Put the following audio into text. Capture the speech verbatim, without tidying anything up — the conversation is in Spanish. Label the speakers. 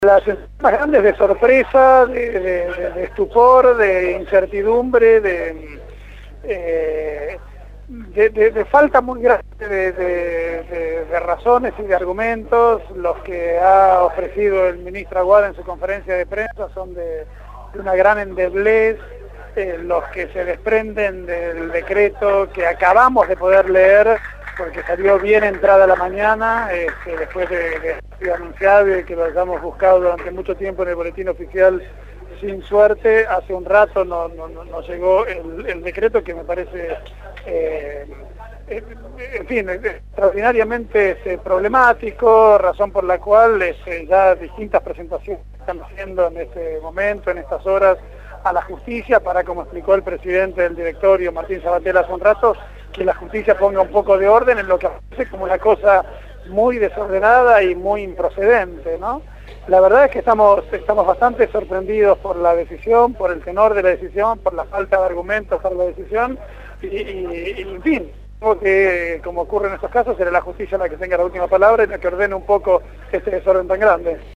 Speaker 1: Las más grandes de sorpresa, de, de, de estupor, de incertidumbre, de, eh, de, de, de falta muy grande de, de, de, de razones y de argumentos. Los que ha ofrecido el ministro Aguada en su conferencia de prensa son de, de una gran endeblez. Eh, los que se desprenden del decreto que acabamos de poder leer, porque salió bien entrada la mañana, este, después de que sido anunciado y que lo hayamos buscado durante mucho tiempo en el boletín oficial sin suerte. Hace un rato no, no, no llegó el, el decreto, que me parece, eh, eh, en fin, extraordinariamente este, problemático, razón por la cual este, ya distintas presentaciones están haciendo en este momento, en estas horas, a la justicia, para, como explicó el presidente del directorio, Martín Sabatel, hace un rato, que la justicia ponga un poco de orden en lo que aparece como una cosa muy desordenada y muy improcedente, ¿no? La verdad es que estamos, estamos bastante sorprendidos por la decisión, por el tenor de la decisión, por la falta de argumentos para la decisión, y, y, y en fin, creo que, como ocurre en estos casos, será la justicia la que tenga la última palabra y la que ordene un poco este desorden tan grande.